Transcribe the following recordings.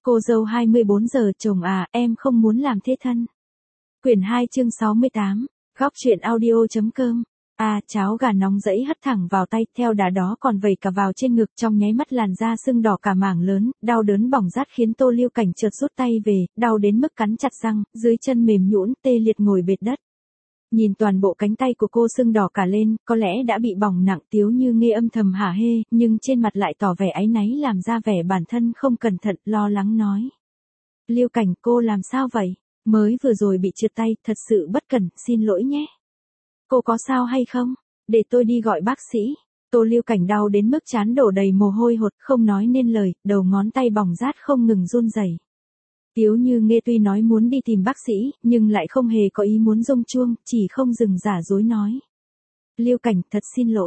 Cô dâu 24 giờ chồng à, em không muốn làm thế thân. Quyển 2 chương 68, góc truyện audio.com. Cháo gà nóng rẫy hất thẳng vào tay, theo đà đó còn vẩy cả vào trên ngực, trong nháy mắt làn da sưng đỏ cả mảng lớn, đau đớn bỏng rát khiến Tô Lưu Cảnh chợt rút tay về, đau đến mức cắn chặt răng, dưới chân mềm nhũn tê liệt ngồi bệt đất. Nhìn toàn bộ cánh tay của cô sưng đỏ cả lên, có lẽ đã bị bỏng nặng. Tiếu Như Nghê âm thầm hả hê, nhưng trên mặt lại tỏ vẻ áy náy, làm ra vẻ bản thân không cẩn thận, lo lắng nói. Lưu Cảnh, cô làm sao vậy? Mới vừa rồi bị trượt tay, thật sự bất cẩn, xin lỗi nhé. Cô có sao hay không? Để tôi đi gọi bác sĩ. Tô Lưu Cảnh đau đến mức trán đổ đầy mồ hôi hột, không nói nên lời, đầu ngón tay bỏng rát không ngừng run rẩy. Tiếu Như Nghê tuy nói muốn đi tìm bác sĩ, nhưng lại không hề có ý muốn rông chuông, chỉ không dừng giả dối nói. Lưu Cảnh, thật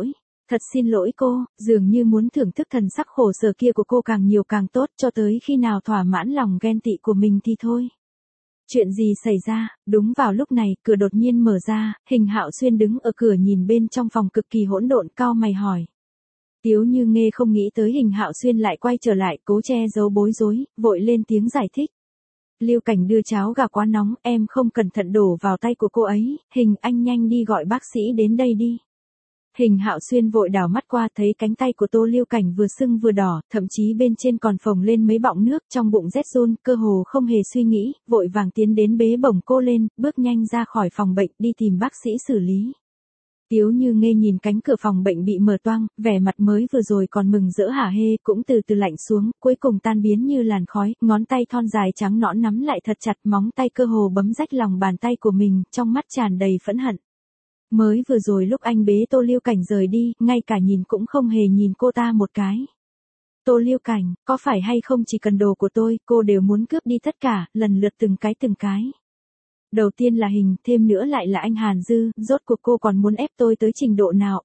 xin lỗi cô, dường như muốn thưởng thức thần sắc khổ sở kia của cô càng nhiều càng tốt, cho tới khi nào thỏa mãn lòng ghen tị của mình thì thôi. Chuyện gì xảy ra? Đúng vào lúc này, cửa đột nhiên mở ra, Hình Hạo Xuyên đứng ở cửa nhìn bên trong phòng cực kỳ hỗn độn, cau mày hỏi. Tiếu Như Nghê không nghĩ tới Hình Hạo Xuyên lại quay trở lại, cố che giấu bối rối, vội lên tiếng giải thích. Lưu Cảnh đưa cháo gà quá nóng, em không cẩn thận đổ vào tay của cô ấy, anh nhanh đi gọi bác sĩ đến đây đi. Hình Hạo Xuyên vội đảo mắt qua, thấy cánh tay của Tô Lưu Cảnh vừa sưng vừa đỏ, thậm chí bên trên còn phồng lên mấy bọng nước, trong bụng rét run, cơ hồ không hề suy nghĩ, vội vàng tiến đến bế bổng cô lên, bước nhanh ra khỏi phòng bệnh, đi tìm bác sĩ xử lý. Tiếu Như Nghê nhìn cánh cửa phòng bệnh bị mở toang, vẻ mặt mới vừa rồi còn mừng rỡ hả hê cũng từ từ lạnh xuống, cuối cùng tan biến như làn khói, ngón tay thon dài trắng nõn nắm lại thật chặt, móng tay cơ hồ bấm rách lòng bàn tay của mình, trong mắt tràn đầy phẫn hận. Mới vừa rồi lúc anh bế Tô Lưu Cảnh rời đi, ngay cả nhìn cũng không hề nhìn cô ta một cái. Tô Lưu Cảnh, có phải hay không chỉ cần đồ của tôi, cô đều muốn cướp đi tất cả, lần lượt từng cái. Đầu tiên là Hình, thêm nữa lại là anh Hàn Dư, rốt cuộc cô còn muốn ép tôi tới trình độ nào?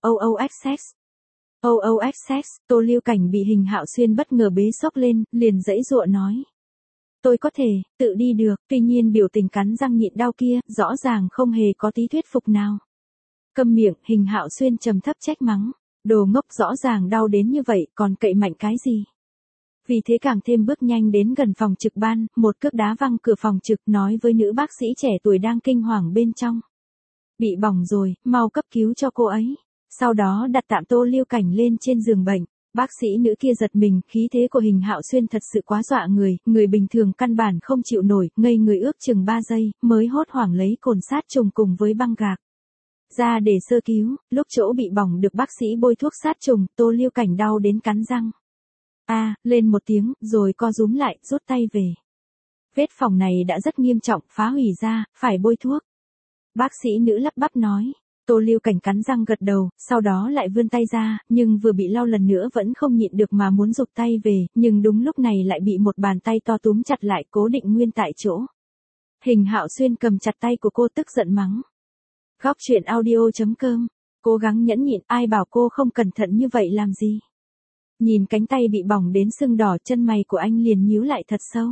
OOXX, Tô Lưu Cảnh bị Hình Hạo Xuyên bất ngờ bế xốc lên, liền giãy giụa nói. Tôi có thể, tự đi được, tuy nhiên biểu tình cắn răng nhịn đau kia, rõ ràng không hề có tí thuyết phục nào. Câm miệng, Hình Hạo Xuyên trầm thấp trách mắng. Đồ ngốc, rõ ràng đau đến như vậy, còn cậy mạnh cái gì? Vì thế càng thêm bước nhanh đến gần phòng trực ban, một cước đá văng cửa phòng trực, nói với nữ bác sĩ trẻ tuổi đang kinh hoàng bên trong. Bị bỏng rồi, mau cấp cứu cho cô ấy. Sau đó đặt tạm Tô Lưu Cảnh lên trên giường bệnh. Bác sĩ nữ kia giật mình, khí thế của Hình Hạo Xuyên thật sự quá dọa người bình thường căn bản không chịu nổi, ngây người ước chừng 3 giây, mới hốt hoảng lấy cồn sát trùng cùng với băng gạc ra để sơ cứu. Lúc chỗ bị bỏng được bác sĩ bôi thuốc sát trùng, Tô Lưu Cảnh đau đến cắn răng. Lên một tiếng, rồi co rúm lại, rút tay về. Vết phỏng này đã rất nghiêm trọng, phá hủy da, phải bôi thuốc. Bác sĩ nữ lắp bắp nói. Tô Lưu Cảnh cắn răng gật đầu, sau đó lại vươn tay ra, nhưng vừa bị lau lần nữa vẫn không nhịn được mà muốn giục tay về, nhưng đúng lúc này lại bị một bàn tay to túm chặt lại, cố định nguyên tại chỗ. Hình Hạo Xuyên cầm chặt tay của cô, tức giận mắng. Góc truyện audio.com, cố gắng nhẫn nhịn, ai bảo cô không cẩn thận như vậy làm gì. Nhìn cánh tay bị bỏng đến sưng đỏ, chân mày của anh liền nhíu lại thật sâu.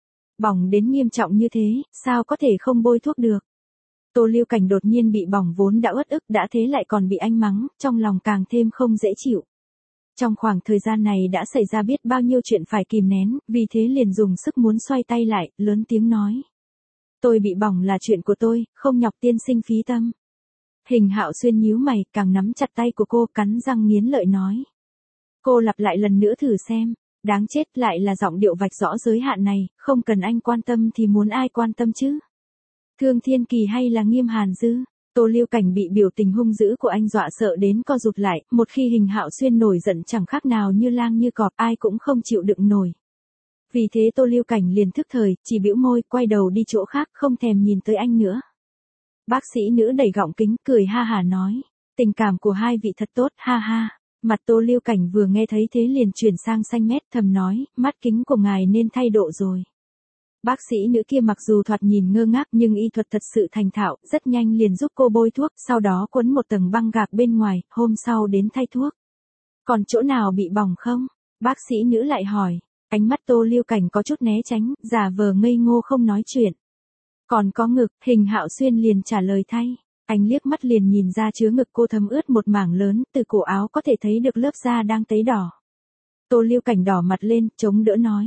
Bỏng đến nghiêm trọng như thế, sao có thể không bôi thuốc được? Tô Lưu Cảnh đột nhiên bị bỏng vốn đã uất ức, đã thế lại còn bị anh mắng, trong lòng càng thêm không dễ chịu. Trong khoảng thời gian này đã xảy ra biết bao nhiêu chuyện phải kìm nén, vì thế liền dùng sức muốn xoay tay lại, lớn tiếng nói. Tôi bị bỏng là chuyện của tôi, không nhọc tiên sinh phí tâm. Hình Hạo Xuyên nhíu mày, càng nắm chặt tay của cô, cắn răng nghiến lợi nói. Cô lặp lại lần nữa thử xem, đáng chết, lại là giọng điệu vạch rõ giới hạn này, không cần anh quan tâm thì muốn ai quan tâm chứ? Thương Thiên Kỳ hay là Nghiêm Hàn Dư? Tô Lưu Cảnh bị biểu tình hung dữ của anh dọa sợ đến co rụt lại, một khi Hình Hạo Xuyên nổi giận chẳng khác nào như lang như cọp, ai cũng không chịu đựng nổi. Vì thế Tô Lưu Cảnh liền thức thời, chỉ bĩu môi, quay đầu đi chỗ khác, không thèm nhìn tới anh nữa. Bác sĩ nữ đẩy gọng kính, cười ha hả nói. Tình cảm của hai vị thật tốt, ha ha. Mặt Tô Lưu Cảnh vừa nghe thấy thế liền chuyển sang xanh mét, thầm nói, mắt kính của ngài nên thay độ rồi. Bác sĩ nữ kia mặc dù thoạt nhìn ngơ ngác nhưng y thuật thật sự thành thạo, rất nhanh liền giúp cô bôi thuốc, sau đó quấn một tầng băng gạc bên ngoài, hôm sau đến thay thuốc. Còn chỗ nào bị bỏng không? Bác sĩ nữ lại hỏi. Ánh mắt Tô Lưu Cảnh có chút né tránh, giả vờ ngây ngô không nói chuyện. Còn có ngực, Hình Hạo Xuyên liền trả lời thay. Anh liếc mắt liền nhìn ra chứa ngực cô thấm ướt một mảng lớn, từ cổ áo có thể thấy được lớp da đang tấy đỏ. Tô Lưu Cảnh đỏ mặt lên, chống đỡ nói.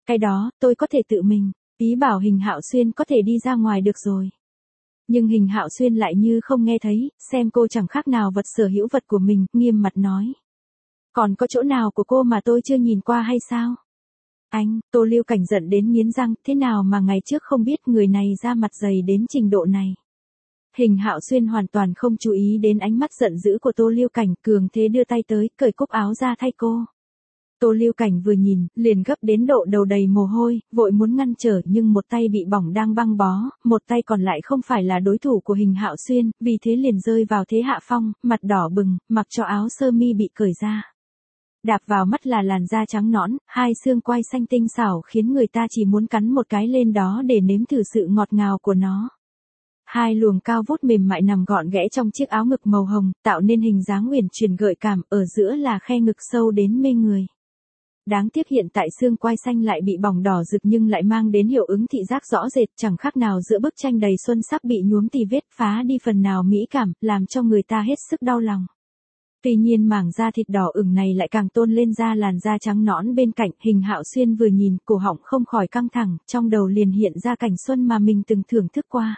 Cái đó, tôi có thể tự mình. Ý bảo Hình Hạo Xuyên có thể đi ra ngoài được rồi. Nhưng Hình Hạo Xuyên lại như không nghe thấy, xem cô chẳng khác nào vật sở hữu vật của mình, nghiêm mặt nói. Còn có chỗ nào của cô mà tôi chưa nhìn qua hay sao? Anh, Tô Lưu Cảnh giận đến nghiến răng, thế nào mà ngày trước không biết người này ra mặt dày đến trình độ này. Hình Hạo Xuyên hoàn toàn không chú ý đến ánh mắt giận dữ của Tô Lưu Cảnh, cường thế đưa tay tới, cởi cúc áo ra thay cô. Tô Lưu Cảnh vừa nhìn, liền gấp đến độ đầu đầy mồ hôi, vội muốn ngăn trở nhưng một tay bị bỏng đang băng bó, một tay còn lại không phải là đối thủ của Hình Hạo Xuyên, vì thế liền rơi vào thế hạ phong, mặt đỏ bừng, mặc cho áo sơ mi bị cởi ra. Đạp vào mắt là làn da trắng nõn, hai xương quai xanh tinh xảo khiến người ta chỉ muốn cắn một cái lên đó để nếm thử sự ngọt ngào của nó. Hai luồng cao vút mềm mại nằm gọn ghẽ trong chiếc áo ngực màu hồng, tạo nên hình dáng uyển chuyển gợi cảm, ở giữa là khe ngực sâu đến mê người. Đáng tiếc hiện tại xương quai xanh lại bị bỏng đỏ rực nhưng lại mang đến hiệu ứng thị giác rõ rệt, chẳng khác nào giữa bức tranh đầy xuân sắc bị nhuốm tì vết, phá đi phần nào mỹ cảm, làm cho người ta hết sức đau lòng. Tuy nhiên mảng da thịt đỏ ửng này lại càng tôn lên da làn da trắng nõn bên cạnh. Hình Hạo Xuyên vừa nhìn, cổ họng không khỏi căng thẳng, trong đầu liền hiện ra cảnh xuân mà mình từng thưởng thức qua.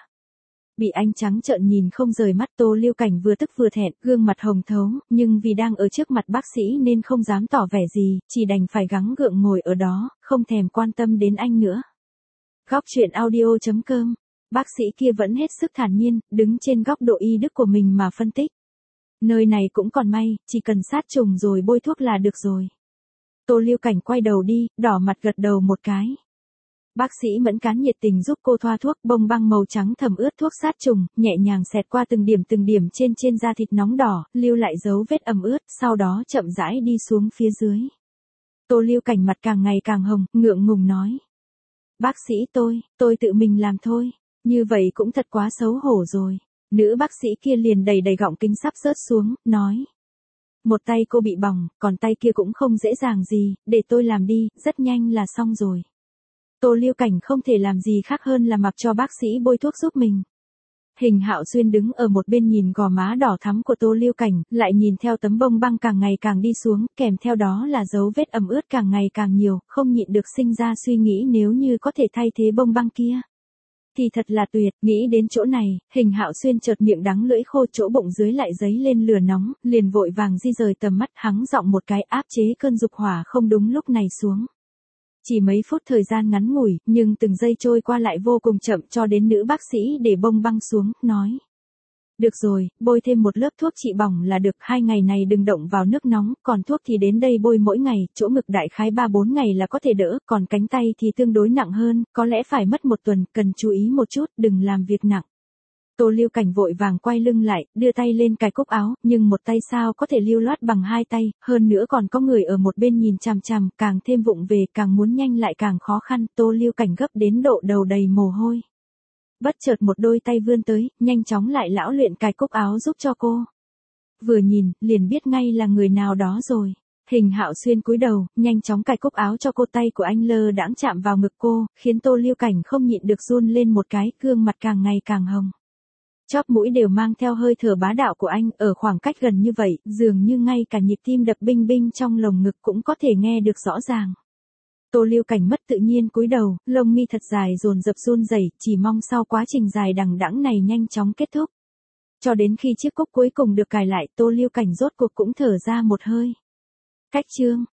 Bị anh trắng trợn nhìn không rời mắt, Tô Lưu Cảnh vừa tức vừa thẹn, gương mặt hồng thấu, nhưng vì đang ở trước mặt bác sĩ nên không dám tỏ vẻ gì, chỉ đành phải gắng gượng ngồi ở đó, không thèm quan tâm đến anh nữa. Góc truyện audio.com. Bác sĩ kia vẫn hết sức thản nhiên, đứng trên góc độ y đức của mình mà phân tích. Nơi này cũng còn may, chỉ cần sát trùng rồi bôi thuốc là được rồi. Tô Lưu Cảnh quay đầu đi, đỏ mặt gật đầu một cái. Bác sĩ mẫn cán nhiệt tình giúp cô thoa thuốc, bông băng màu trắng thẩm ướt thuốc sát trùng, nhẹ nhàng xẹt qua từng điểm trên da thịt nóng đỏ, lưu lại dấu vết ẩm ướt, sau đó chậm rãi đi xuống phía dưới. Tô Lưu Cảnh mặt càng ngày càng hồng, ngượng ngùng nói. Bác sĩ tôi tự mình làm thôi, như vậy cũng thật quá xấu hổ rồi. Nữ bác sĩ kia liền đầy gọng kính sắp rớt xuống, nói. Một tay cô bị bỏng, còn tay kia cũng không dễ dàng gì, để tôi làm đi, rất nhanh là xong rồi. Tô Lưu Cảnh không thể làm gì khác hơn là mặc cho bác sĩ bôi thuốc giúp mình. Hình Hạo Xuyên đứng ở một bên nhìn gò má đỏ thắm của Tô Lưu Cảnh, lại nhìn theo tấm bông băng càng ngày càng đi xuống, kèm theo đó là dấu vết ẩm ướt càng ngày càng nhiều, không nhịn được sinh ra suy nghĩ nếu như có thể thay thế bông băng kia. Thì thật là tuyệt, nghĩ đến chỗ này, Hình Hạo Xuyên chợt miệng đắng lưỡi khô, chỗ bụng dưới lại dấy lên lửa nóng, liền vội vàng di rời tầm mắt, hắng giọng một cái áp chế cơn dục hỏa không đúng lúc này xuống. Chỉ mấy phút thời gian ngắn ngủi, nhưng từng giây trôi qua lại vô cùng chậm, cho đến nữ bác sĩ để bông băng xuống, nói. Được rồi, bôi thêm một lớp thuốc trị bỏng là được, 2 ngày này đừng động vào nước nóng, còn thuốc thì đến đây bôi mỗi ngày, chỗ ngực đại khái 3-4 ngày là có thể đỡ, còn cánh tay thì tương đối nặng hơn, có lẽ phải mất 1 tuần, cần chú ý một chút, đừng làm việc nặng. Tô Lưu Cảnh vội vàng quay lưng lại, đưa tay lên cài cúc áo, nhưng một tay sao có thể lưu loát bằng 2 tay, hơn nữa còn có người ở một bên nhìn chằm chằm, càng thêm vụng về, càng muốn nhanh lại càng khó khăn, Tô Lưu Cảnh gấp đến độ đầu đầy mồ hôi. Bất chợt một đôi tay vươn tới, nhanh chóng lại lão luyện cài cúc áo giúp cho cô. Vừa nhìn, liền biết ngay là người nào đó rồi. Hình Hạo Xuyên cúi đầu, nhanh chóng cài cúc áo cho cô, tay của anh lơ đãng chạm vào ngực cô, khiến Tô Lưu Cảnh không nhịn được run lên một cái, gương mặt càng ngày càng hồng. Chóp mũi đều mang theo hơi thở bá đạo của anh, ở khoảng cách gần như vậy, dường như ngay cả nhịp tim đập binh binh trong lồng ngực cũng có thể nghe được rõ ràng. Tô Lưu Cảnh mất tự nhiên cúi đầu, lông mi thật dài dồn dập run rẩy, chỉ mong sau quá trình dài đằng đẵng này nhanh chóng kết thúc. Cho đến khi chiếc cúc cuối cùng được cài lại, Tô Lưu Cảnh rốt cuộc cũng thở ra một hơi. Cách chương